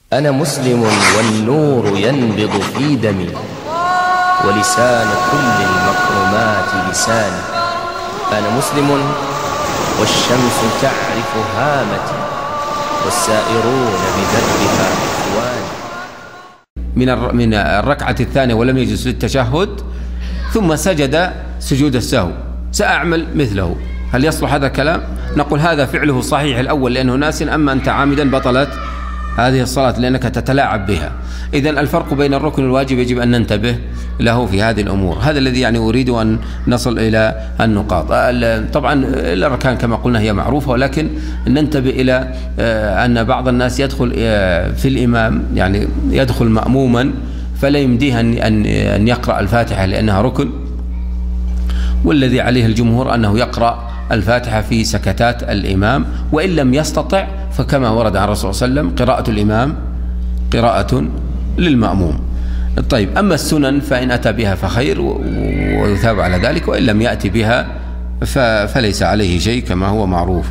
أنا مسلم والنور ينبض في دمي، ولسان كل المكرمات لساني. أنا مسلم والشمس تعرف هامتي، والسائرون بدربها إخواني. من الركعة الثانية ولم يجلس للتشهد ثم سجد سجود السهو، سأعمل مثله. هل يصلح هذا الكلام؟ نقول هذا فعله صحيح الأول لأنه ناس، أما أنت عامدا بطلت هذه الصلاة لأنك تتلاعب بها. إذن الفرق بين الركن والواجب يجب أن ننتبه له في هذه الأمور. هذا الذي يعني أريد أن نصل إلى النقاط. طبعا الأركان كما قلنا هي معروفة، ولكن ننتبه إلى أن بعض الناس يدخل في الإمام، يعني يدخل مأموما فلا يمديه أن يقرأ الفاتحة لأنها ركن، والذي عليه الجمهور أنه يقرأ الفاتحة في سكتات الإمام، وإن لم يستطع فكما ورد عن الرسول صلى الله عليه وسلم قراءة الإمام قراءة للمأموم. طيب، أما السنن فإن أتى بها فخير ويثاب على ذلك، وإن لم يأتي بها فليس عليه شيء كما هو معروف.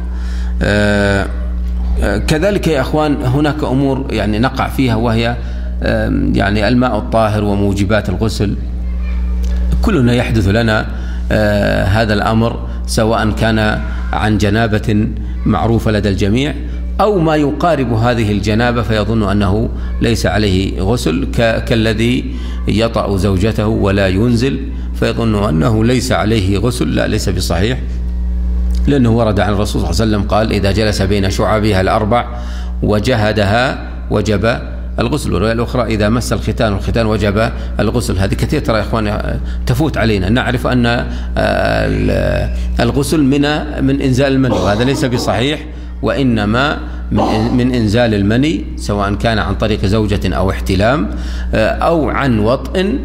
كذلك يا أخوان هناك أمور يعني نقع فيها، وهي يعني الماء الطاهر وموجبات الغسل. كلنا يحدث لنا هذا الأمر، سواء كان عن جنابة معروفة لدى الجميع أو ما يقارب هذه الجنابة فيظن أنه ليس عليه غسل، كالذي يطأ زوجته ولا ينزل فيظن أنه ليس عليه غسل. لا، ليس بصحيح، لأنه ورد عن الرسول صلى الله عليه وسلم قال: إذا جلس بين شعابها الأربع وجهدها وجب الغسل. والرواية الأخرى: إذا مس الختان والختان وجب الغسل. هذه كثير ترى يا إخواني تفوت علينا. نعرف أن الغسل من إنزال المني، وهذا ليس بصحيح، وإنما من إنزال المني، سواء كان عن طريق زوجة أو احتلام أو عن وطء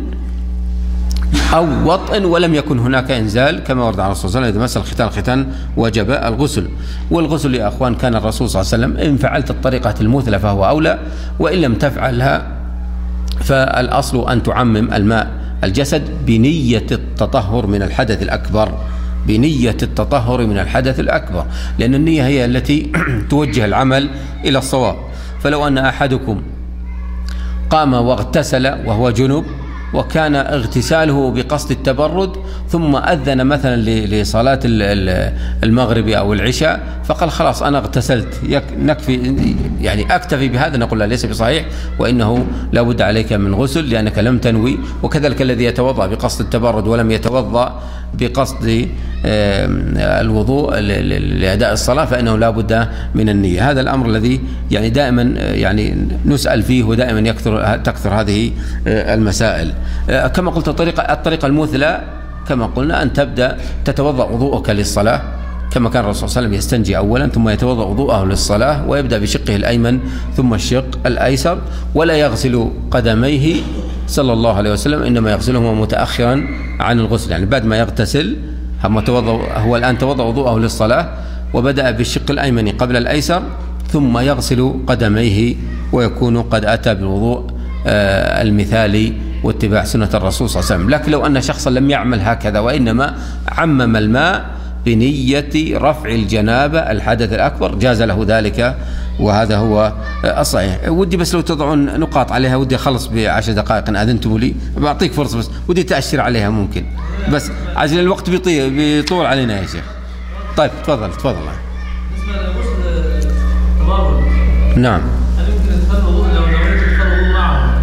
ولم يكن هناك إنزال، كما ورد عن الرسول صلى الله عليه وسلم: إذا مس الختان وجب الغسل. والغسل يا أخوان كان الرسول صلى الله عليه وسلم: إن فعلت الطريقة المثلى فهو أولى، وإن لم تفعلها فالأصل أن تعمم الماء الجسد بنية التطهر من الحدث الأكبر، بنية التطهر من الحدث الأكبر، لأن النية هي التي توجه العمل إلى الصواب. فلو أن أحدكم قام واغتسل وهو جنب، وكان اغتساله بقصد التبرد، ثم أذن مثلا لصلاة المغرب أو العشاء فقال: خلاص أنا اغتسلت نكفي، يعني أكتفي بهذا، نقول لا، ليس بصحيح، وإنه لا بد عليك من غسل لأنك لم تنوي. وكذلك الذي يتوضأ بقصد التبرد ولم يتوضأ بقصد الوضوء لأداء الصلاة فإنه لا بد من النية. هذا الأمر الذي يعني دائما يعني نسأل فيه، ودائما تكثر هذه المسائل. كما قلت الطريقة المثلى كما قلنا أن تبدأ تتوضأ وضوءك للصلاة، كما كان الرسول صلى الله عليه وسلم يستنجي أولا ثم يتوضأ وضوءه للصلاة، ويبدأ بشقه الأيمن ثم الشق الأيسر، ولا يغسل قدميه صلى الله عليه وسلم، إنما يغسلهما متأخرا عن الغسل، يعني بعد ما يغتسل. هو الآن توضأ وضوءه للصلاة وبدأ بالشق الأيمن قبل الأيسر، ثم يغسل قدميه، ويكون قد أتى بالوضوء المثالي واتباع سنة الرسول صلى الله عليه وسلم. لكن لو أن شخصا لم يعمل هكذا، وإنما عمم الماء بنية رفع الجنابة الحدث الأكبر، جاز له ذلك، وهذا هو الصحيح. ودي بس لو تضعون نقاط عليها، ودي أخلص ب10 دقائق إن أذنتم لي، بعطيك فرصة بس ودي تأشر عليها ممكن، بس عشان الوقت بيطول علينا يا شيخ. طيب تفضل. بالنسبة لغسل التبرد، نعم، هل يمكن أدخل الوضوء لو نويت أدخل الوضوء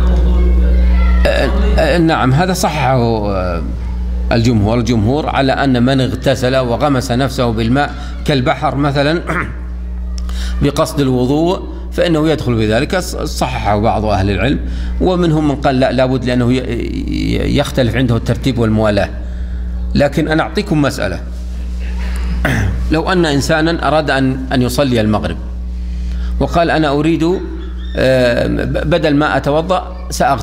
معه؟ نعم، هذا صححه الجمهور على أن من اغتسل وغمس نفسه بالماء كالبحر مثلا بقصد الوضوء فإنه يدخل بذلك. صححه بعض أهل العلم، ومنهم من قال لا، لابد، لأنه يختلف عنده الترتيب والموالاة. لكن أنا أعطيكم مسألة: لو أن إنسانا أراد أن يصلي المغرب وقال: أنا أريد بدل ما أتوضأ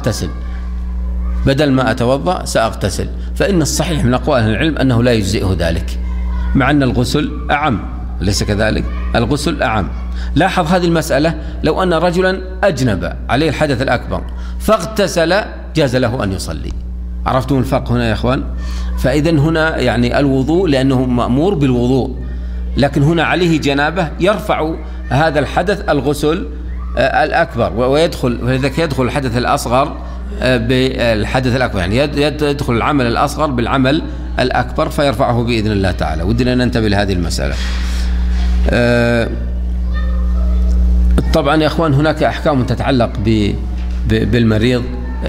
سأغتسل، فإن الصحيح من أقوال أهل العلم أنه لا يجزئه ذلك، مع أن الغسل أعم، ليس كذلك؟ الغسل أعم. لاحظ هذه المسألة: لو أن رجلا أجنب عليه الحدث الأكبر فاغتسل جاز له أن يصلي. عرفتم الفرق هنا يا إخوان؟ فإذن هنا يعني الوضوء لأنه مأمور بالوضوء، لكن هنا عليه جنابة يرفع هذا الحدث الغسل الأكبر، ولذلك يدخل الحدث الأصغر بالحدث الأكبر، يعني يدخل العمل الأصغر بالعمل الأكبر فيرفعه بإذن الله تعالى. ودنا ننتبه لهذه المسألة. طبعا يا أخوان هناك أحكام تتعلق بالمريض،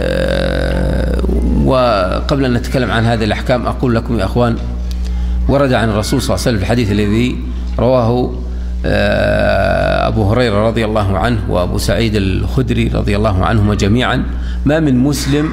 وقبل أن نتكلم عن هذه الأحكام أقول لكم يا أخوان، ورد عن الرسول صلى الله عليه وسلم في الحديث الذي رواه أبو هريرة رضي الله عنه وأبو سعيد الخدري رضي الله عنهما جميعا: ما من مسلم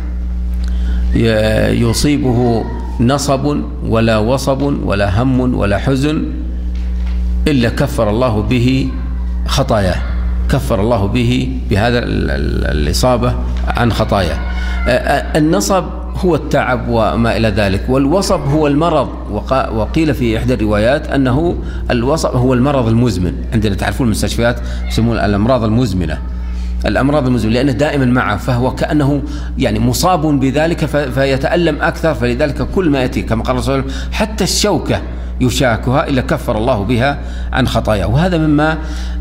يصيبه نصب ولا وصب ولا هم ولا حزن إلا كفر الله به خطاياه، كفر الله به بهذا الإصابة عن خطاياه. النصب هو التعب وما إلى ذلك، والوصب هو المرض، وقيل في إحدى الروايات أنه الوصب هو المرض المزمن. عندنا تعرفون المستشفيات يسمون الأمراض المزمنة، الأمراض المزمنة لأنه دائما معه، فهو كأنه يعني مصاب بذلك فيتألم أكثر، فلذلك كل ما يأتي كما قال الرسول حتى الشوكة يشاكها إلا كفر الله بها عن خطاياه. وهذا مما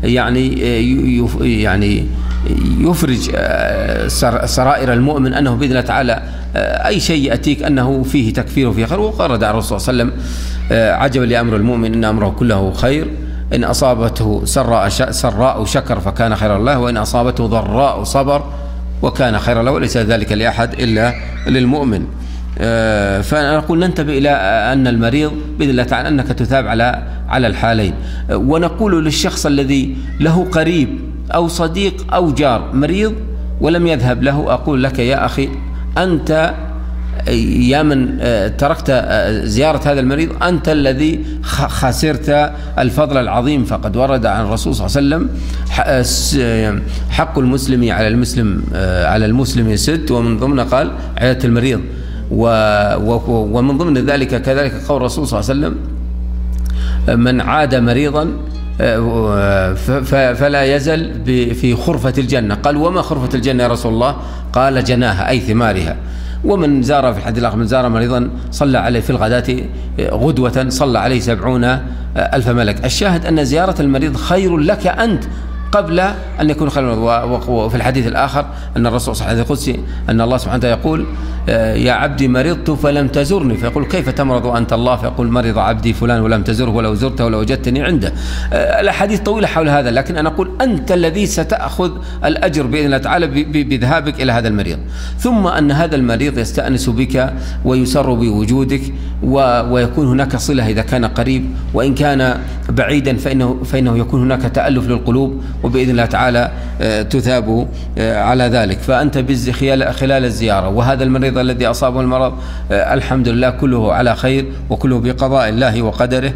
يعني يفرج سرائر المؤمن أنه بإذن الله تعالى أي شيء يأتيك أنه فيه تكفير وفيه خير. وقال دع الرسول صلى الله عليه وسلم: عجبا لأمر المؤمن إن أمره كله خير، إن أصابته سراء شكر فكان خيرا له، وإن أصابته ضراء صبر وكان خيرا له، وليس ذلك لأحد إلا للمؤمن. فنقول ننتبه إلى أن المريض بإذن الله تعالى أنك تثاب على الحالين. ونقول للشخص الذي له قريب أو صديق أو جار مريض ولم يذهب له، أقول لك يا أخي أنت يا من تركت زيارة هذا المريض أنت الذي خسرت الفضل العظيم. فقد ورد عن الرسول صلى الله عليه وسلم: حق المسلم على المسلم 6، ومن ضمن قال عيادة المريض، ومن ضمن ذلك كذلك قول الرسول صلى الله عليه وسلم: من عاد مريضا فلا يزل في خرفة الجنة. قال: وما خرفة الجنة يا رسول الله؟ قال: جناها أي ثمارها. ومن زار في الحديث الآخر: من زار مريضا صلى عليه في الغداة غدوة صلى عليه 70,000 ملك. الشاهد أن زيارة المريض خير لك أنت قبل أن يكون خير. وفي الحديث الآخر أن الرسول صلى الله عليه وسلم القدسي أن الله سبحانه وتعالى يقول: يا عبدي مرضت فلم تزرني، فيقول: كيف تمرض أنت الله؟ فيقول: مرض عبدي فلان ولم تزره، ولو زرته ولوجدتني عنده. الأحاديث طويلة حول هذا، لكن أنا أقول أنت الذي ستأخذ الأجر بإذن الله تعالى بذهابك إلى هذا المريض. ثم أن هذا المريض يستأنس بك ويسر بوجودك، ويكون هناك صلة إذا كان قريب، وإن كان بعيدا فإنه يكون هناك تألف للقلوب، وبإذن الله تعالى تثاب على ذلك. فأنت خلال الزيارة، وهذا المريض الذي أصابه المرض الحمد لله كله على خير وكله بقضاء الله وقدره،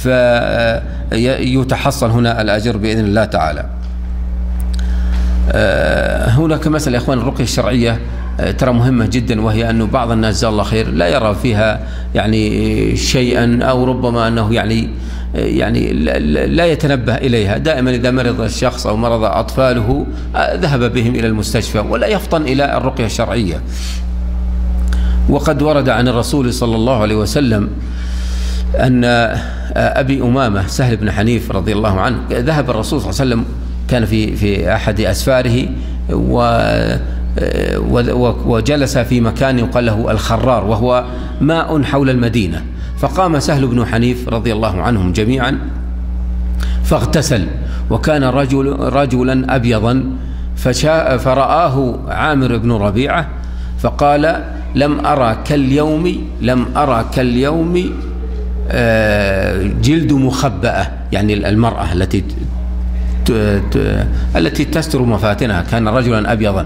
فيتحصل هنا الأجر بإذن الله تعالى. هناك مسألة يا إخوان، الرقية الشرعية ترى مهمة جدا، وهي أنه بعض الناس جزاه الله خير لا يرى فيها يعني شيئا، أو ربما أنه يعني لا يتنبه إليها. دائما إذا مرض الشخص أو مرض أطفاله ذهب بهم إلى المستشفى ولا يفطن إلى الرقية الشرعية. وقد ورد عن الرسول صلى الله عليه وسلم أن أبي أمامة سهل بن حنيف رضي الله عنه ذهب الرسول صلى الله عليه وسلم، كان في أحد أسفاره وجلس في مكان يقال له الخرار، وهو ماء حول المدينة. فقام سهل بن حنيف رضي الله عنهم جميعا فاغتسل، وكان رجلا أبيضا، فرآه عامر بن ربيعة فقال: لم أرى كاليوم جلد مخبأة، يعني المرأة التي تستر مفاتنها، كان رجلا أبيضا.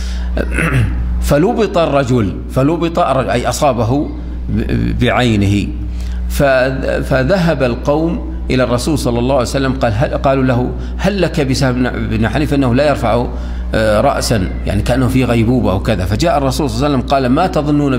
فلبط الرجل أي أصابه بعينه. فذهب القوم إلى الرسول صلى الله عليه وسلم، قالوا له: هل لك بسهل بن حنيف أنه لا يرفع رأسا، يعني كأنه في غيبوبة أو كذا. فجاء الرسول صلى الله عليه وسلم قال: ما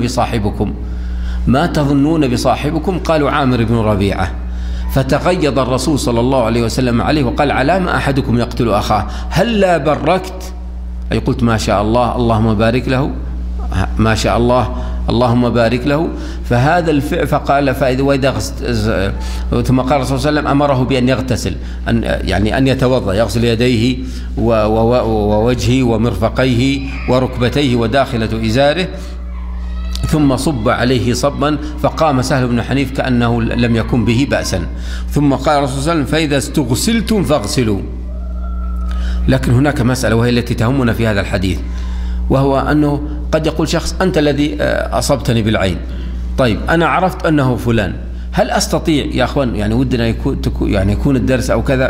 تظنون بصاحبكم؟ قالوا: عامر بن ربيعة. فتغيظ الرسول صلى الله عليه وسلم عليه وقال: على ما أحدكم يقتل أخاه؟ هل لا بركت؟ أي قلت: ما شاء الله، اللهم بارك له، ما شاء الله اللهم بارك له. فهذا الفعل فقال ثم قال الرسول صلى الله عليه وسلم أمره بأن يغتسل، أن يتوضأ، يغسل يديه ووجهه ومرفقيه وركبتيه وداخلة إزاره، ثم صب عليه صبا، فقام سهل بن حنيف كأنه لم يكن به بأسا. ثم قال الرسول صلى الله عليه وسلم فإذا استغسلتم فاغسلوا. لكن هناك مسألة وهي التي تهمنا في هذا الحديث، وهو أنه قد يقول شخص أنت الذي أصبتني بالعين، طيب أنا عرفت أنه فلان، هل أستطيع يا أخوان ودنا يكون الدرس أو كذا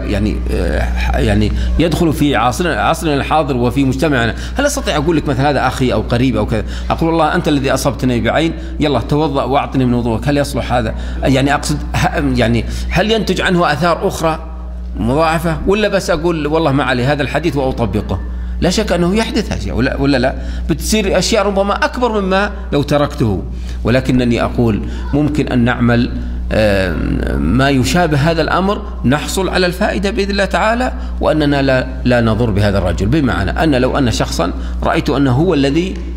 يدخل في عصرنا الحاضر وفي مجتمعنا، هل أستطيع أقول لك مثلا هذا أخي أو قريب أو كذا، أقول والله أنت الذي أصبتني بعين، يلا توضأ وأعطني من وضوءك، هل يصلح هذا؟ أقصد هل ينتج عنه آثار أخرى مضاعفة، ولا بس أقول والله ما عليه هذا الحديث وأطبقه؟ لا شك أنه يحدث أشياء ولا لا، بتصير أشياء ربما أكبر مما لو تركته. ولكنني أقول ممكن أن نعمل ما يشابه هذا الأمر، نحصل على الفائدة بإذن الله تعالى، وأننا لا نضر بهذا الرجل. بمعنى أن لو أن شخصا رأيت أنه هو الذي